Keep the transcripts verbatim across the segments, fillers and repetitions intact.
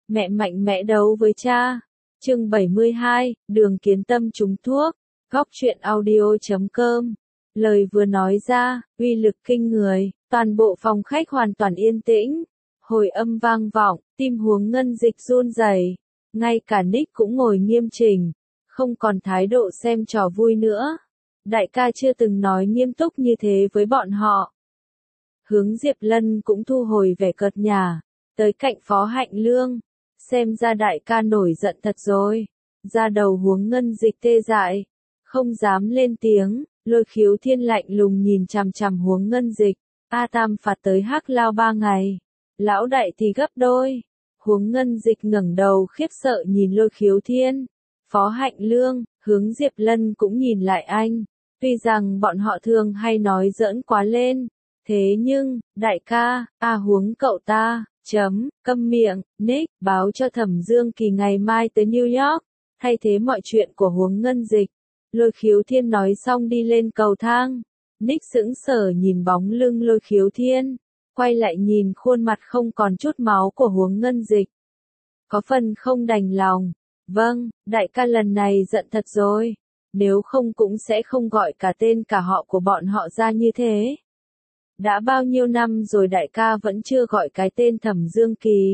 Mẹ mạnh mẽ đấu với cha. Chương bảy mươi hai, Đường Kiến Tâm trúng thuốc. Góc truyện audio chấm com. Lời vừa nói ra, uy lực kinh người, toàn bộ phòng khách hoàn toàn yên tĩnh. Hồi âm vang vọng, tim Huống Ngân Dịch run rẩy. Ngay cả Nick cũng ngồi nghiêm chỉnh, không còn thái độ xem trò vui nữa. Đại ca chưa từng nói nghiêm túc như thế với bọn họ. Hướng Diệp Lân cũng thu hồi vẻ cợt nhả, tới cạnh Phó Hạnh Lương. Xem ra đại ca nổi giận thật rồi. Da đầu Huống Ngân Dịch tê dại, không dám lên tiếng. Lôi Khiếu Thiên lạnh lùng nhìn chằm chằm Huống Ngân Dịch. A Tam phạt tới Hắc Lao ba ngày, lão đại thì gấp đôi. Huống Ngân Dịch ngẩng đầu khiếp sợ nhìn Lôi Khiếu Thiên, Phó Hạnh Lương, Hướng Diệp Lân cũng nhìn lại anh. Tuy rằng bọn họ thường hay nói giỡn quá lên, thế nhưng, đại ca, a Huống cậu ta, chấm, câm miệng. Nick báo cho Thẩm Dương Kỳ ngày mai tới New York, thay thế mọi chuyện của Huống Ngân Dịch. Lôi Khiếu Thiên nói xong đi lên cầu thang. Nick sững sờ nhìn bóng lưng Lôi Khiếu Thiên, quay lại nhìn khuôn mặt không còn chút máu của Huống Ngân Dịch. Có phần không đành lòng. Vâng, đại ca lần này giận thật rồi. Nếu không cũng sẽ không gọi cả tên cả họ của bọn họ ra như thế. Đã bao nhiêu năm rồi đại ca vẫn chưa gọi cái tên Thẩm Dương Kỳ.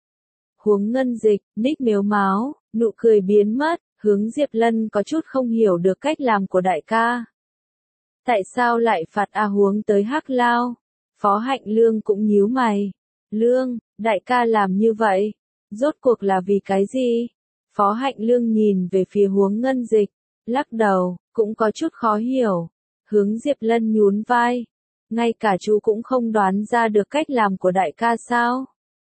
Huống Ngân Dịch, Nick mếu máo, nụ cười biến mất. Hướng Diệp Lân có chút không hiểu được cách làm của đại ca. Tại sao lại phạt A Huống tới Hắc Lao? Phó Hạnh Lương cũng nhíu mày. Lương, đại ca làm như vậy, rốt cuộc là vì cái gì? Phó Hạnh Lương nhìn về phía Huống Ngân Dịch, lắc đầu, cũng có chút khó hiểu. Hướng Diệp Lân nhún vai. Ngay cả chú cũng không đoán ra được cách làm của đại ca sao?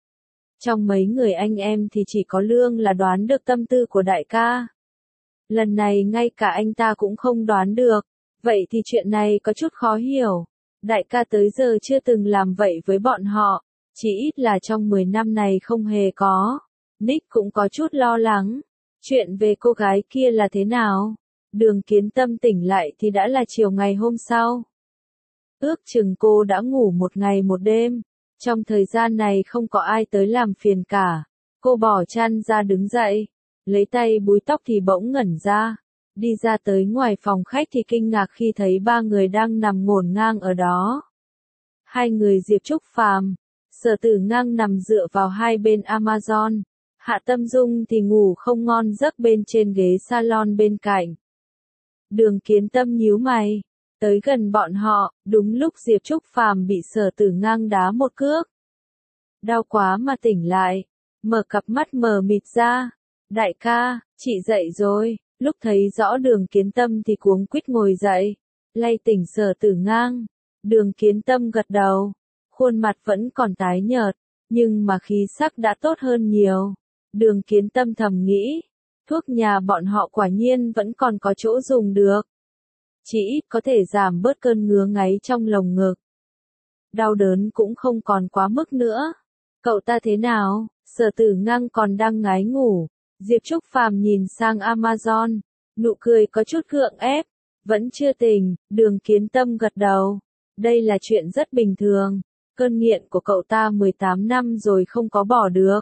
Trong mấy người anh em thì chỉ có Lương là đoán được tâm tư của đại ca. Lần này ngay cả anh ta cũng không đoán được. Vậy thì chuyện này có chút khó hiểu. Đại ca tới giờ chưa từng làm vậy với bọn họ. Chỉ ít là trong mười năm này không hề có. Nick cũng có chút lo lắng. Chuyện về cô gái kia là thế nào? Đường Kiến Tâm tỉnh lại thì đã là chiều ngày hôm sau. Ước chừng cô đã ngủ một ngày một đêm. Trong thời gian này không có ai tới làm phiền cả. Cô bỏ chăn ra đứng dậy, lấy tay búi tóc thì bỗng ngẩn ra. Đi ra tới ngoài phòng khách thì kinh ngạc khi thấy ba người đang nằm ngổn ngang ở đó. Hai người Diệp Trúc Phàm, Sở Tử Ngang nằm dựa vào hai bên Amazon. Hạ Tâm Dung thì ngủ không ngon giấc bên trên ghế salon bên cạnh. Đường Kiến Tâm nhíu mày, tới gần bọn họ, đúng lúc Diệp Trúc Phàm bị Sở Tử Ngang đá một cước. Đau quá mà tỉnh lại, mở cặp mắt mờ mịt ra. Đại ca, chị dậy rồi. Lúc thấy rõ Đường Kiến Tâm thì cuống quýt ngồi dậy, lay tỉnh Sở Tử Ngang. Đường Kiến Tâm gật đầu, khuôn mặt vẫn còn tái nhợt, nhưng mà khí sắc đã tốt hơn nhiều. Đường Kiến Tâm thầm nghĩ, thuốc nhà bọn họ quả nhiên vẫn còn có chỗ dùng được. Chỉ ít có thể giảm bớt cơn ngứa ngáy trong lồng ngực. Đau đớn cũng không còn quá mức nữa. Cậu ta thế nào? Sở Tử Ngang còn đang ngái ngủ. Diệp Trúc Phàm nhìn sang Amazon, nụ cười có chút gượng ép. Vẫn chưa tỉnh. Đường Kiến Tâm gật đầu. Đây là chuyện rất bình thường. Cơn nghiện của cậu ta mười tám năm rồi không có bỏ được.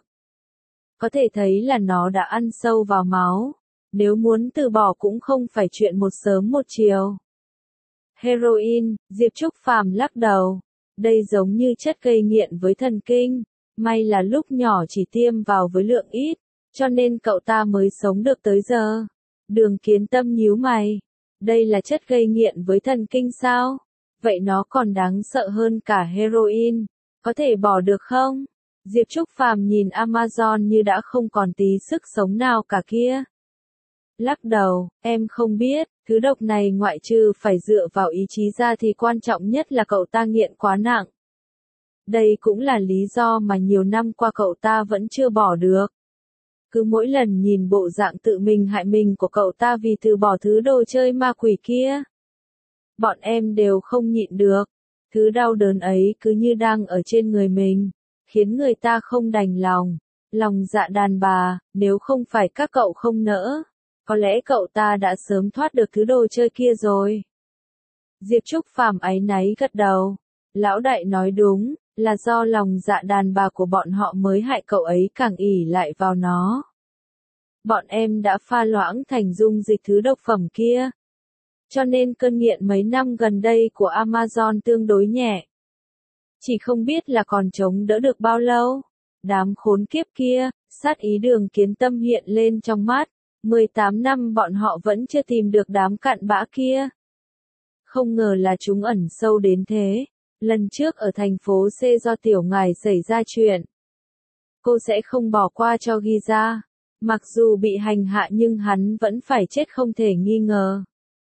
Có thể thấy là nó đã ăn sâu vào máu. Nếu muốn từ bỏ cũng không phải chuyện một sớm một chiều. Heroin, Diệp Trúc Phàm lắc đầu. Đây giống như chất gây nghiện với thần kinh. May là lúc nhỏ chỉ tiêm vào với lượng ít, cho nên cậu ta mới sống được tới giờ. Đường Kiến Tâm nhíu mày. Đây là chất gây nghiện với thần kinh sao? Vậy nó còn đáng sợ hơn cả heroin. Có thể bỏ được không? Diệp Trúc Phàm nhìn Amazon như đã không còn tí sức sống nào cả kia. Lắc đầu, em không biết, thứ độc này ngoại trừ phải dựa vào ý chí ra thì quan trọng nhất là cậu ta nghiện quá nặng. Đây cũng là lý do mà nhiều năm qua cậu ta vẫn chưa bỏ được. Cứ mỗi lần nhìn bộ dạng tự mình hại mình của cậu ta vì từ bỏ thứ đồ chơi ma quỷ kia, bọn em đều không nhịn được. Thứ đau đớn ấy cứ như đang ở trên người mình, khiến người ta không đành lòng. Lòng dạ đàn bà, nếu không phải các cậu không nỡ, có lẽ cậu ta đã sớm thoát được thứ đồ chơi kia rồi. Diệp Trúc Phàm áy náy gật đầu. Lão đại nói đúng, là do lòng dạ đàn bà của bọn họ mới hại cậu ấy càng ỷ lại vào nó. Bọn em đã pha loãng thành dung dịch thứ độc phẩm kia. Cho nên cơn nghiện mấy năm gần đây của Amazon tương đối nhẹ. Chỉ không biết là còn chống đỡ được bao lâu. Đám khốn kiếp kia, sát ý Đường Kiến Tâm hiện lên trong mắt. mười tám năm bọn họ vẫn chưa tìm được đám cặn bã kia. Không ngờ là chúng ẩn sâu đến thế. Lần trước ở thành phố C do tiểu ngài xảy ra chuyện. Cô sẽ không bỏ qua cho Giza. Mặc dù bị hành hạ nhưng hắn vẫn phải chết không thể nghi ngờ.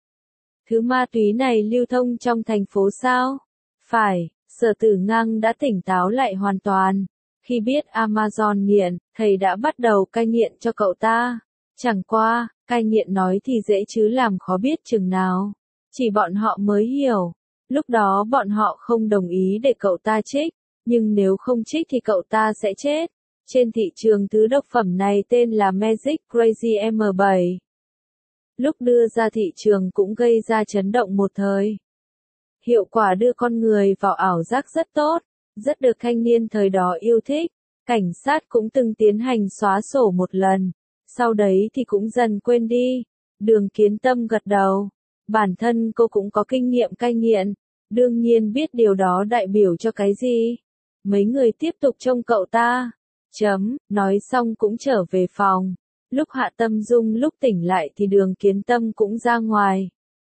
Thứ ma túy này lưu thông trong thành phố sao? Phải, Sở Tử Ngang đã tỉnh táo lại hoàn toàn. Khi biết Amazon nghiện, thầy đã bắt đầu cai nghiện cho cậu ta. Chẳng qua, cai nghiện nói thì dễ chứ làm khó biết chừng nào. Chỉ bọn họ mới hiểu. Lúc đó bọn họ không đồng ý để cậu ta trích, nhưng nếu không trích thì cậu ta sẽ chết. Trên thị trường thứ độc phẩm này tên là Magic Crazy M bảy. Lúc đưa ra thị trường cũng gây ra chấn động một thời. Hiệu quả đưa con người vào ảo giác rất tốt, rất được thanh niên thời đó yêu thích. Cảnh sát cũng từng tiến hành xóa sổ một lần, sau đấy thì cũng dần quên đi. Đường Kiến Tâm gật đầu. Bản thân cô cũng có kinh nghiệm cai nghiện, đương nhiên biết điều đó đại biểu cho cái gì. Mấy người tiếp tục trông cậu ta. Chấm, nói xong cũng trở về phòng. Lúc Hạ Tâm Dung lúc tỉnh lại thì Đường Kiến Tâm cũng ra ngoài.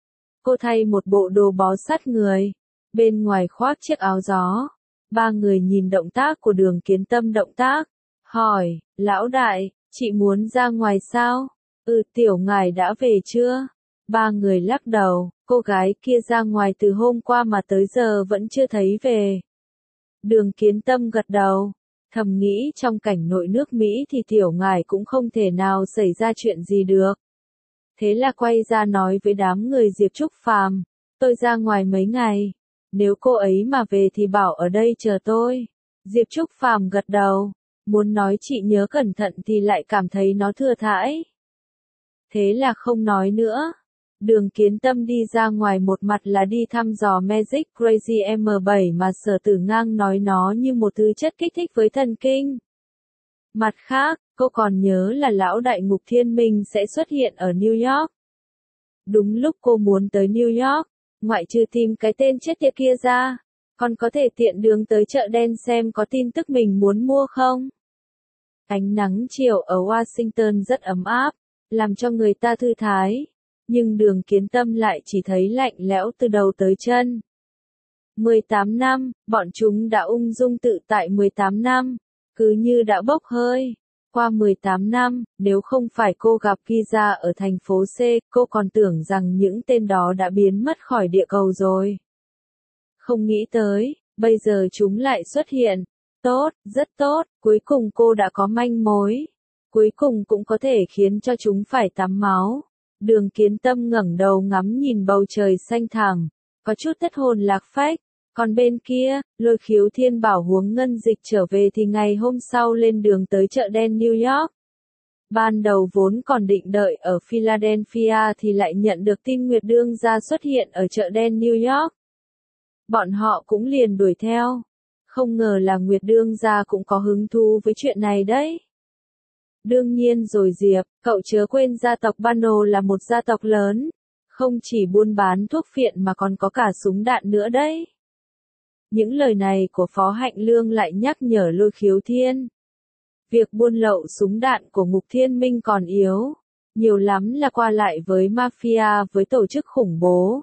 Cô thay một bộ đồ bó sát người, bên ngoài khoác chiếc áo gió. Ba người nhìn động tác của Đường Kiến Tâm động tác, hỏi, lão đại, chị muốn ra ngoài sao? Ừ, tiểu ngài đã về chưa? Ba người lắc đầu, cô gái kia ra ngoài từ hôm qua mà tới giờ vẫn chưa thấy về. Đường Kiến Tâm gật đầu, thầm nghĩ trong cảnh nội nước Mỹ thì tiểu ngài cũng không thể nào xảy ra chuyện gì được. Thế là quay ra nói với đám người Diệp Trúc Phàm, tôi ra ngoài mấy ngày, nếu cô ấy mà về thì bảo ở đây chờ tôi. Diệp Trúc Phàm gật đầu, muốn nói chị nhớ cẩn thận thì lại cảm thấy nó thừa thãi. Thế là không nói nữa. Đường Kiến Tâm đi ra ngoài một mặt là đi thăm dò Magic Crazy M bảy mà Sở Tử Ngang nói nó như một thứ chất kích thích với thần kinh. Mặt khác, cô còn nhớ là lão đại Ngục Thiên Minh sẽ xuất hiện ở New York. Đúng lúc cô muốn tới New York, ngoại trừ tìm cái tên chết tiệt kia ra, còn có thể tiện đường tới chợ đen xem có tin tức mình muốn mua không. Ánh nắng chiều ở Washington rất ấm áp, làm cho người ta thư thái. Nhưng Đường Kiến Tâm lại chỉ thấy lạnh lẽo từ đầu tới chân. mười tám năm, bọn chúng đã ung dung tự tại mười tám năm, cứ như đã bốc hơi. Qua mười tám năm, nếu không phải cô gặp Giza ở thành phố C, cô còn tưởng rằng những tên đó đã biến mất khỏi địa cầu rồi. Không nghĩ tới, bây giờ chúng lại xuất hiện. Tốt, rất tốt, cuối cùng cô đã có manh mối. Cuối cùng cũng có thể khiến cho chúng phải tắm máu. Đường Kiến Tâm ngẩng đầu ngắm nhìn bầu trời xanh thẳm, có chút thất hồn lạc phách. Còn bên kia, Lôi Khiếu Thiên bảo Huống Ngân Dịch trở về thì ngày hôm sau lên đường tới chợ đen New York. Ban đầu vốn còn định đợi ở Philadelphia thì lại nhận được tin Nguyệt Đương gia xuất hiện ở chợ đen New York. Bọn họ cũng liền đuổi theo. Không ngờ là Nguyệt Đương gia cũng có hứng thú với chuyện này đấy. Đương nhiên rồi Diệp, cậu chớ quên gia tộc Bano là một gia tộc lớn. Không chỉ buôn bán thuốc phiện mà còn có cả súng đạn nữa đấy. Những lời này của Phó Hạnh Lương lại nhắc nhở Lôi Khiếu Thiên. Việc buôn lậu súng đạn của Ngục Thiên Minh còn yếu. Nhiều lắm là qua lại với mafia với tổ chức khủng bố.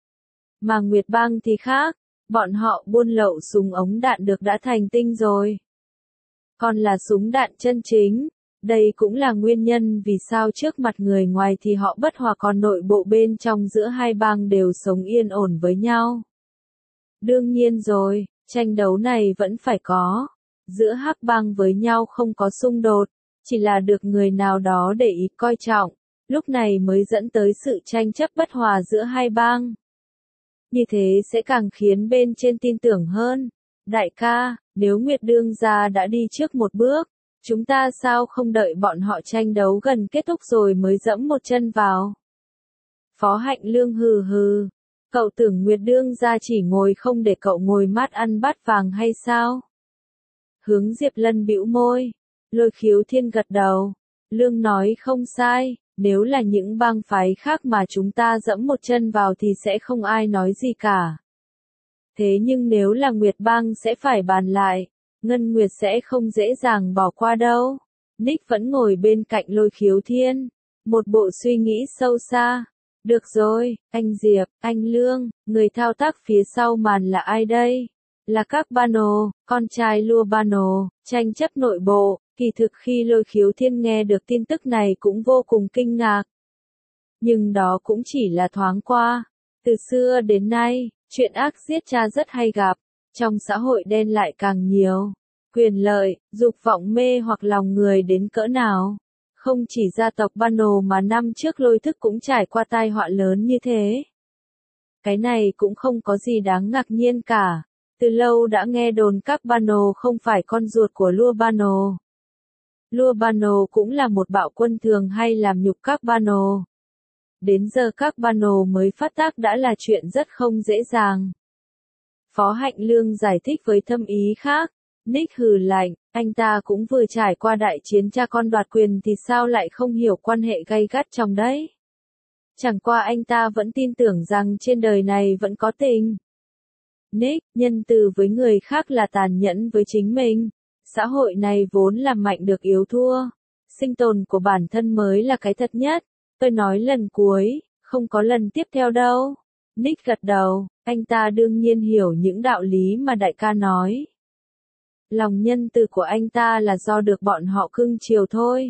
Mà Nguyệt Bang thì khác. Bọn họ buôn lậu súng ống đạn được đã thành tinh rồi. Còn là súng đạn chân chính. Đây cũng là nguyên nhân vì sao trước mặt người ngoài thì họ bất hòa còn nội bộ bên trong giữa hai bang đều sống yên ổn với nhau. Đương nhiên rồi, tranh đấu này vẫn phải có. Giữa hắc bang với nhau không có xung đột, chỉ là được người nào đó để ý coi trọng, lúc này mới dẫn tới sự tranh chấp bất hòa giữa hai bang. Như thế sẽ càng khiến bên trên tin tưởng hơn. Đại ca, nếu Nguyệt Đương gia đã đi trước một bước, chúng ta sao không đợi bọn họ tranh đấu gần kết thúc rồi mới dẫm một chân vào? Phó Hạnh Lương hừ hừ. Cậu tưởng Nguyệt đương gia chỉ ngồi không để cậu ngồi mát ăn bát vàng hay sao? Hướng Diệp Lân bĩu môi. Lôi Khiếu Thiên gật đầu. Lương nói không sai, nếu là những bang phái khác mà chúng ta dẫm một chân vào thì sẽ không ai nói gì cả. Thế nhưng nếu là Nguyệt bang sẽ phải bàn lại, Ngân Nguyệt sẽ không dễ dàng bỏ qua đâu. Nick vẫn ngồi bên cạnh Lôi Khiếu Thiên, một bộ suy nghĩ sâu xa. Được rồi, anh Diệp, anh Lương, người thao tác phía sau màn là ai đây? Là các Bano, con trai Lua Bano, tranh chấp nội bộ. Kỳ thực khi Lôi Khiếu Thiên nghe được tin tức này cũng vô cùng kinh ngạc. Nhưng đó cũng chỉ là thoáng qua. Từ xưa đến nay, chuyện ác giết cha rất hay gặp, trong xã hội đen lại càng nhiều. Quyền lợi, dục vọng mê hoặc lòng người đến cỡ nào. Không chỉ gia tộc Bano mà năm trước Lôi Thức cũng trải qua tai họa lớn như thế. Cái này cũng không có gì đáng ngạc nhiên cả. Từ lâu đã nghe đồn các Bano không phải con ruột của Lua Bano. Lua Bano cũng là một bạo quân thường hay làm nhục các Bano. Đến giờ các Bano mới phát tác đã là chuyện rất không dễ dàng. Phó Hạnh Lương giải thích với thâm ý khác. Nick hừ lạnh, anh ta cũng vừa trải qua đại chiến cha con đoạt quyền thì sao lại không hiểu quan hệ gay gắt trong đấy. Chẳng qua anh ta vẫn tin tưởng rằng trên đời này vẫn có tình. Nick, nhân từ với người khác là tàn nhẫn với chính mình. Xã hội này vốn là mạnh được yếu thua. Sinh tồn của bản thân mới là cái thật nhất. Tôi nói lần cuối, không có lần tiếp theo đâu. Nick gật đầu, anh ta đương nhiên hiểu những đạo lý mà đại ca nói. Lòng nhân từ của anh ta là do được bọn họ cưng chiều thôi.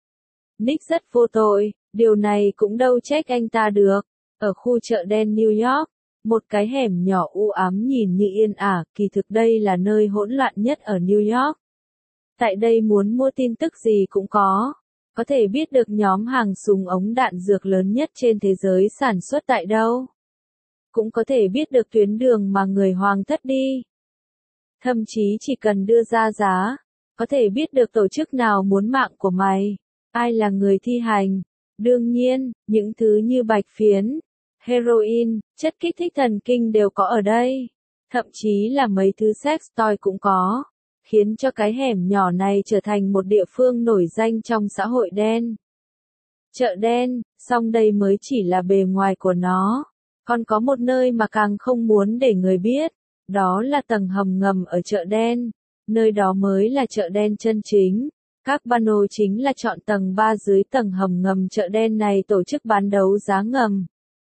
Nick rất vô tội, điều này cũng đâu trách anh ta được. Ở khu chợ đen New York, một cái hẻm nhỏ u ám nhìn như yên ả, kỳ thực đây là nơi hỗn loạn nhất ở New York. Tại đây muốn mua tin tức gì cũng có. Có thể biết được nhóm hàng súng ống đạn dược lớn nhất trên thế giới sản xuất tại đâu. Cũng có thể biết được tuyến đường mà người Hoàng thất đi. Thậm chí chỉ cần đưa ra giá, có thể biết được tổ chức nào muốn mạng của mày, ai là người thi hành. Đương nhiên, những thứ như bạch phiến, heroin, chất kích thích thần kinh đều có ở đây. Thậm chí là mấy thứ sex toy cũng có. Khiến cho cái hẻm nhỏ này trở thành một địa phương nổi danh trong xã hội đen. Chợ đen, song đây mới chỉ là bề ngoài của nó. Còn có một nơi mà càng không muốn để người biết. Đó là tầng hầm ngầm ở chợ đen. Nơi đó mới là chợ đen chân chính. Các Bano chính là chọn tầng ba dưới tầng hầm ngầm chợ đen này tổ chức bán đấu giá ngầm.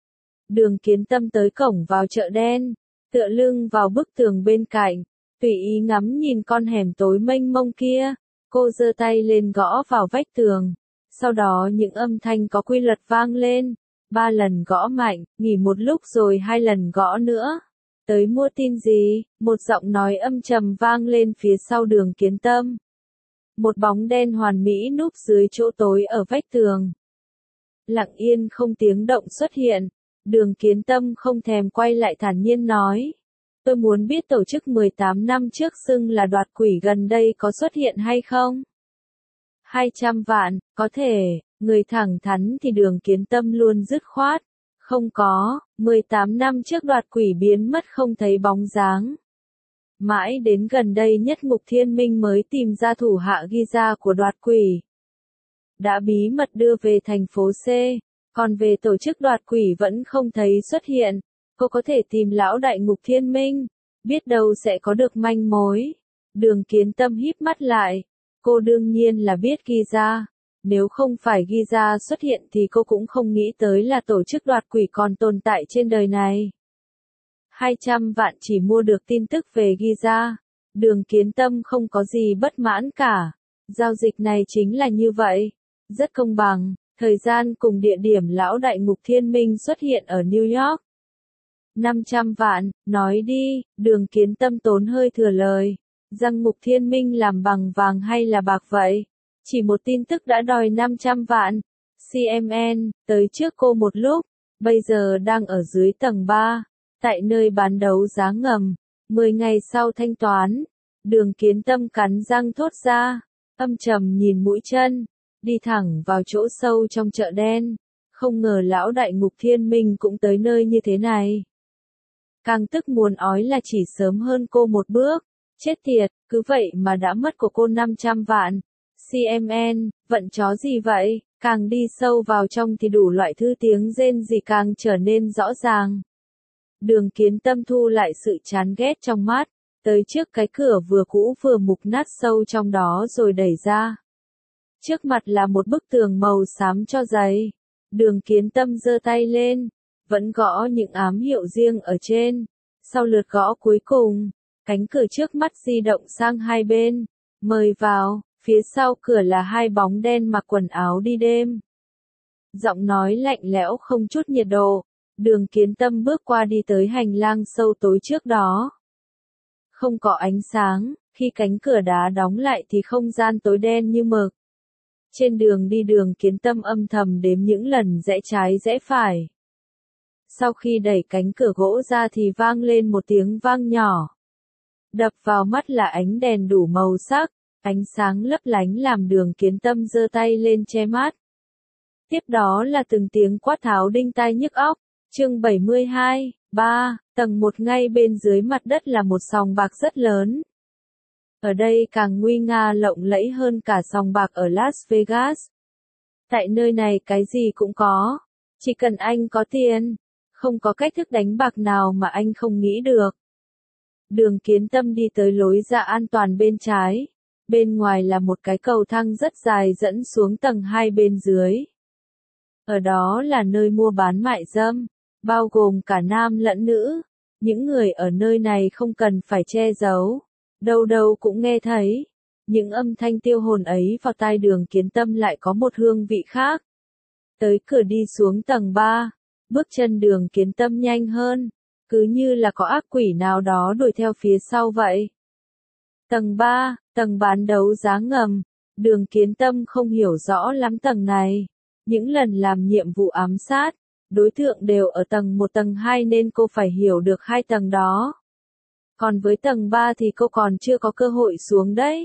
Đường Kiến Tâm tới cổng vào chợ đen, tựa lưng vào bức tường bên cạnh, tùy ý ngắm nhìn con hẻm tối mênh mông kia. Cô giơ tay lên gõ vào vách tường. Sau đó những âm thanh có quy luật vang lên. Ba lần gõ mạnh, nghỉ một lúc rồi hai lần gõ nữa. Tới mua tin gì? Một giọng nói âm trầm vang lên phía sau Đường Kiến Tâm. Một bóng đen hoàn mỹ núp dưới chỗ tối ở vách tường. Lặng yên không tiếng động xuất hiện. Đường Kiến Tâm không thèm quay lại thản nhiên nói. Tôi muốn biết tổ chức mười tám năm trước xưng là đoạt quỷ gần đây có xuất hiện hay không? hai trăm vạn, có thể, người thẳng thắn thì Đường Kiến Tâm luôn dứt khoát. Không có, mười tám năm trước đoạt quỷ biến mất không thấy bóng dáng. Mãi đến gần đây Nhất Ngục Thiên Minh mới tìm ra thủ hạ ghi ra của đoạt quỷ. Đã bí mật đưa về thành phố C, còn về tổ chức đoạt quỷ vẫn không thấy xuất hiện. Cô có thể tìm lão đại Ngục Thiên Minh, biết đâu sẽ có được manh mối. Đường Kiến Tâm híp mắt lại, cô đương nhiên là biết ghi ra. Nếu không phải ghi ra xuất hiện thì cô cũng không nghĩ tới là tổ chức đoạt quỷ còn tồn tại trên đời này. hai trăm vạn chỉ mua được tin tức về ghi ra. Đường Kiến Tâm không có gì bất mãn cả. Giao dịch này chính là như vậy. Rất công bằng. Thời gian cùng địa điểm lão đại Ngục Thiên Minh xuất hiện ở New York. năm trăm vạn, nói đi. Đường Kiến Tâm tốn hơi thừa lời. Rằng Ngục Thiên Minh làm bằng vàng hay là bạc vậy? Chỉ một tin tức đã đòi năm trăm vạn. xê em en, tới trước cô một lúc, bây giờ đang ở dưới tầng ba, tại nơi bán đấu giá ngầm. mười ngày sau thanh toán, Đường Kiến Tâm cắn răng thốt ra, âm trầm nhìn mũi chân, đi thẳng vào chỗ sâu trong chợ đen. Không ngờ lão đại Ngục Thiên Minh cũng tới nơi như thế này. càng tức muốn ói là chỉ sớm hơn cô một bước. Chết tiệt, cứ vậy mà đã mất của cô năm trăm vạn. xê em en, vận chó gì vậy? Càng đi sâu vào trong thì đủ loại thứ tiếng rên rỉ càng trở nên rõ ràng. Đường Kiến Tâm thu lại sự chán ghét trong mắt, tới trước cái cửa vừa cũ vừa mục nát sâu trong đó rồi đẩy ra. Trước mặt là một bức tường màu xám cho giấy. Đường Kiến Tâm giơ tay lên, vẫn gõ những ám hiệu riêng ở trên. Sau lượt gõ cuối cùng, cánh cửa trước mắt di động sang hai bên. Mời vào, phía sau cửa là hai bóng đen mặc quần áo đi đêm. Giọng nói lạnh lẽo không chút nhiệt độ. Đường Kiến Tâm bước qua đi tới hành lang sâu tối trước đó. Không có ánh sáng, khi cánh cửa đá đóng lại thì không gian tối đen như mực. Trên đường đi Đường Kiến Tâm âm thầm đếm những lần rẽ trái rẽ phải. Sau khi đẩy cánh cửa gỗ ra thì vang lên một tiếng vang nhỏ. Đập vào mắt là ánh đèn đủ màu sắc, ánh sáng lấp lánh làm Đường Kiến Tâm giơ tay lên che mắt. Tiếp đó là từng tiếng quát tháo đinh tai nhức óc. Chương bảy mươi hai, ba, tầng một ngay bên dưới mặt đất là một sòng bạc rất lớn. Ở đây càng nguy nga lộng lẫy hơn cả sòng bạc ở Las Vegas. Tại nơi này cái gì cũng có, chỉ cần anh có tiền, không có cách thức đánh bạc nào mà anh không nghĩ được. Đường Kiến Tâm đi tới lối ra an toàn bên trái, bên ngoài là một cái cầu thang rất dài dẫn xuống tầng hai bên dưới. Ở đó là nơi mua bán mại dâm, bao gồm cả nam lẫn nữ. Những người ở nơi này không cần phải che giấu, đâu đâu cũng nghe thấy. Những âm thanh tiêu hồn ấy vào tai Đường Kiến Tâm lại có một hương vị khác. Tới cửa đi xuống tầng ba, bước chân Đường Kiến Tâm nhanh hơn, cứ như là có ác quỷ nào đó đuổi theo phía sau vậy. Tầng ba, tầng bán đấu giá ngầm. Đường Kiến Tâm không hiểu rõ lắm tầng này. Những lần làm nhiệm vụ ám sát, đối tượng đều ở tầng một tầng hai nên cô phải hiểu được hai tầng đó. Còn với tầng ba thì cô còn chưa có cơ hội xuống đấy.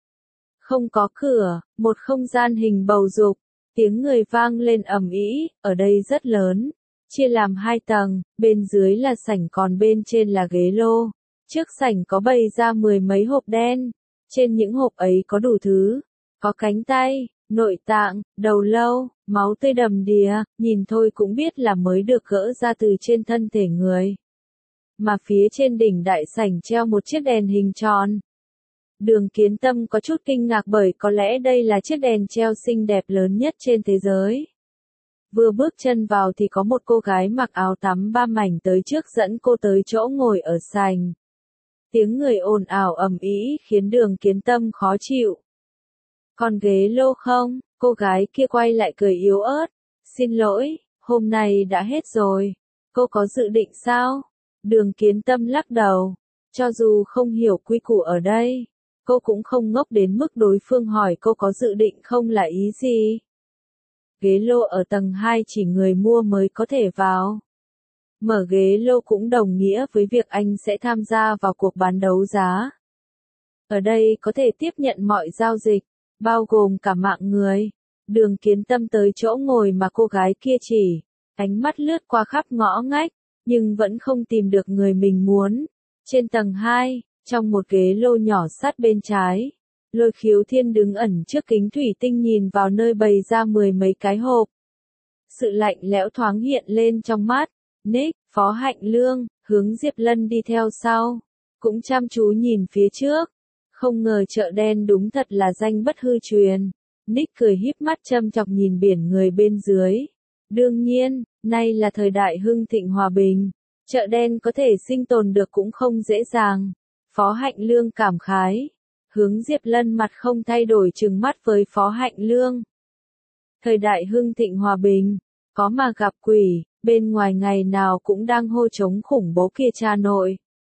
Không có cửa, một không gian hình bầu dục, tiếng người vang lên ầm ĩ, ở đây rất lớn, chia làm hai tầng, bên dưới là sảnh còn bên trên là ghế lô. Trước sảnh có bày ra mười mấy hộp đen, trên những hộp ấy có đủ thứ, có cánh tay, nội tạng, đầu lâu, máu tươi đầm đìa, nhìn thôi cũng biết là mới được gỡ ra từ trên thân thể người. Mà phía trên đỉnh đại sảnh treo một chiếc đèn hình tròn. Đường Kiến Tâm có chút kinh ngạc bởi có lẽ đây là chiếc đèn treo xinh đẹp lớn nhất trên thế giới. Vừa bước chân vào thì có một cô gái mặc áo tắm ba mảnh tới trước dẫn cô tới chỗ ngồi ở sảnh. Tiếng người ồn ào ầm ĩ khiến Đường Kiến Tâm khó chịu. Còn ghế lô không? Cô gái kia quay lại cười yếu ớt. Xin lỗi, hôm nay đã hết rồi. Cô có dự định sao? Đường Kiến Tâm lắc đầu. Cho dù không hiểu quy củ ở đây, cô cũng không ngốc đến mức đối phương hỏi cô có dự định không là ý gì. Ghế lô ở tầng hai chỉ người mua mới có thể vào. Mở ghế lô cũng đồng nghĩa với việc anh sẽ tham gia vào cuộc bán đấu giá. Ở đây có thể tiếp nhận mọi giao dịch, bao gồm cả mạng người. Đường Kiến Tâm tới chỗ ngồi mà cô gái kia chỉ, ánh mắt lướt qua khắp ngõ ngách, nhưng vẫn không tìm được người mình muốn. Trên tầng hai, trong một ghế lô nhỏ sát bên trái, Lôi Khiếu Thiên đứng ẩn trước kính thủy tinh nhìn vào nơi bày ra mười mấy cái hộp. Sự lạnh lẽo thoáng hiện lên trong mắt. Nick, Phó Hạnh Lương, Hướng Diệp Lân đi theo sau, cũng chăm chú nhìn phía trước. Không ngờ chợ đen đúng thật là danh bất hư truyền. Nick cười híp mắt châm chọc nhìn biển người bên dưới. Đương nhiên, nay là thời đại hưng thịnh hòa bình. Chợ đen có thể sinh tồn được cũng không dễ dàng. Phó Hạnh Lương cảm khái. Hướng Diệp Lân mặt không thay đổi trừng mắt với Phó Hạnh Lương. Thời đại hưng thịnh hòa bình, có mà gặp quỷ, bên ngoài ngày nào cũng đang hô chống khủng bố kia cha nội.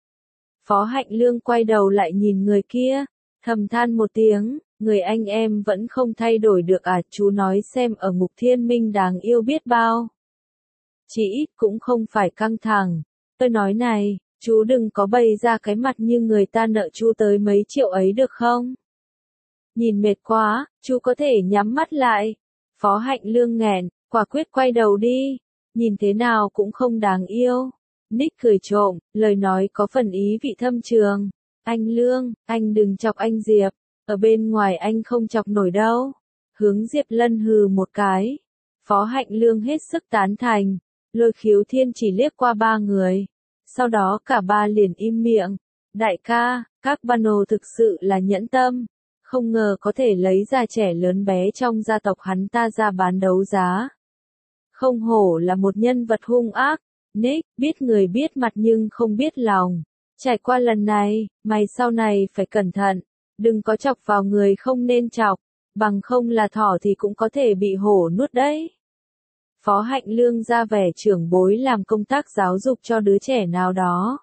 Phó Hạnh Lương quay đầu lại nhìn người kia, thầm than một tiếng, người anh em vẫn không thay đổi được à, chú nói xem ở Ngục Thiên Minh đáng yêu biết bao. Chỉ ít cũng không phải căng thẳng. Tôi nói này, chú đừng có bày ra cái mặt như người ta nợ chú tới mấy triệu ấy được không? Nhìn mệt quá, chú có thể nhắm mắt lại. Phó Hạnh Lương nghẹn, quả quyết quay đầu đi, nhìn thế nào cũng không đáng yêu. Nick cười trộm, lời nói có phần ý vị thâm trường. Anh Lương, anh đừng chọc anh Diệp, ở bên ngoài anh không chọc nổi đâu. Hướng Diệp Lân hừ một cái. Phó Hạnh Lương hết sức tán thành. Lôi Khiếu Thiên chỉ liếc qua ba người. Sau đó cả ba liền im miệng. Đại ca, các Bano thực sự là nhẫn tâm. Không ngờ có thể lấy ra trẻ lớn bé trong gia tộc hắn ta ra bán đấu giá. Không hổ là một nhân vật hung ác. Nick, biết người biết mặt nhưng không biết lòng. Trải qua lần này, mày sau này phải cẩn thận. Đừng có chọc vào người không nên chọc. Bằng không là thỏ thì cũng có thể bị hổ nuốt đấy. Phó Hạnh Lương ra vẻ trưởng bối làm công tác giáo dục cho đứa trẻ nào đó.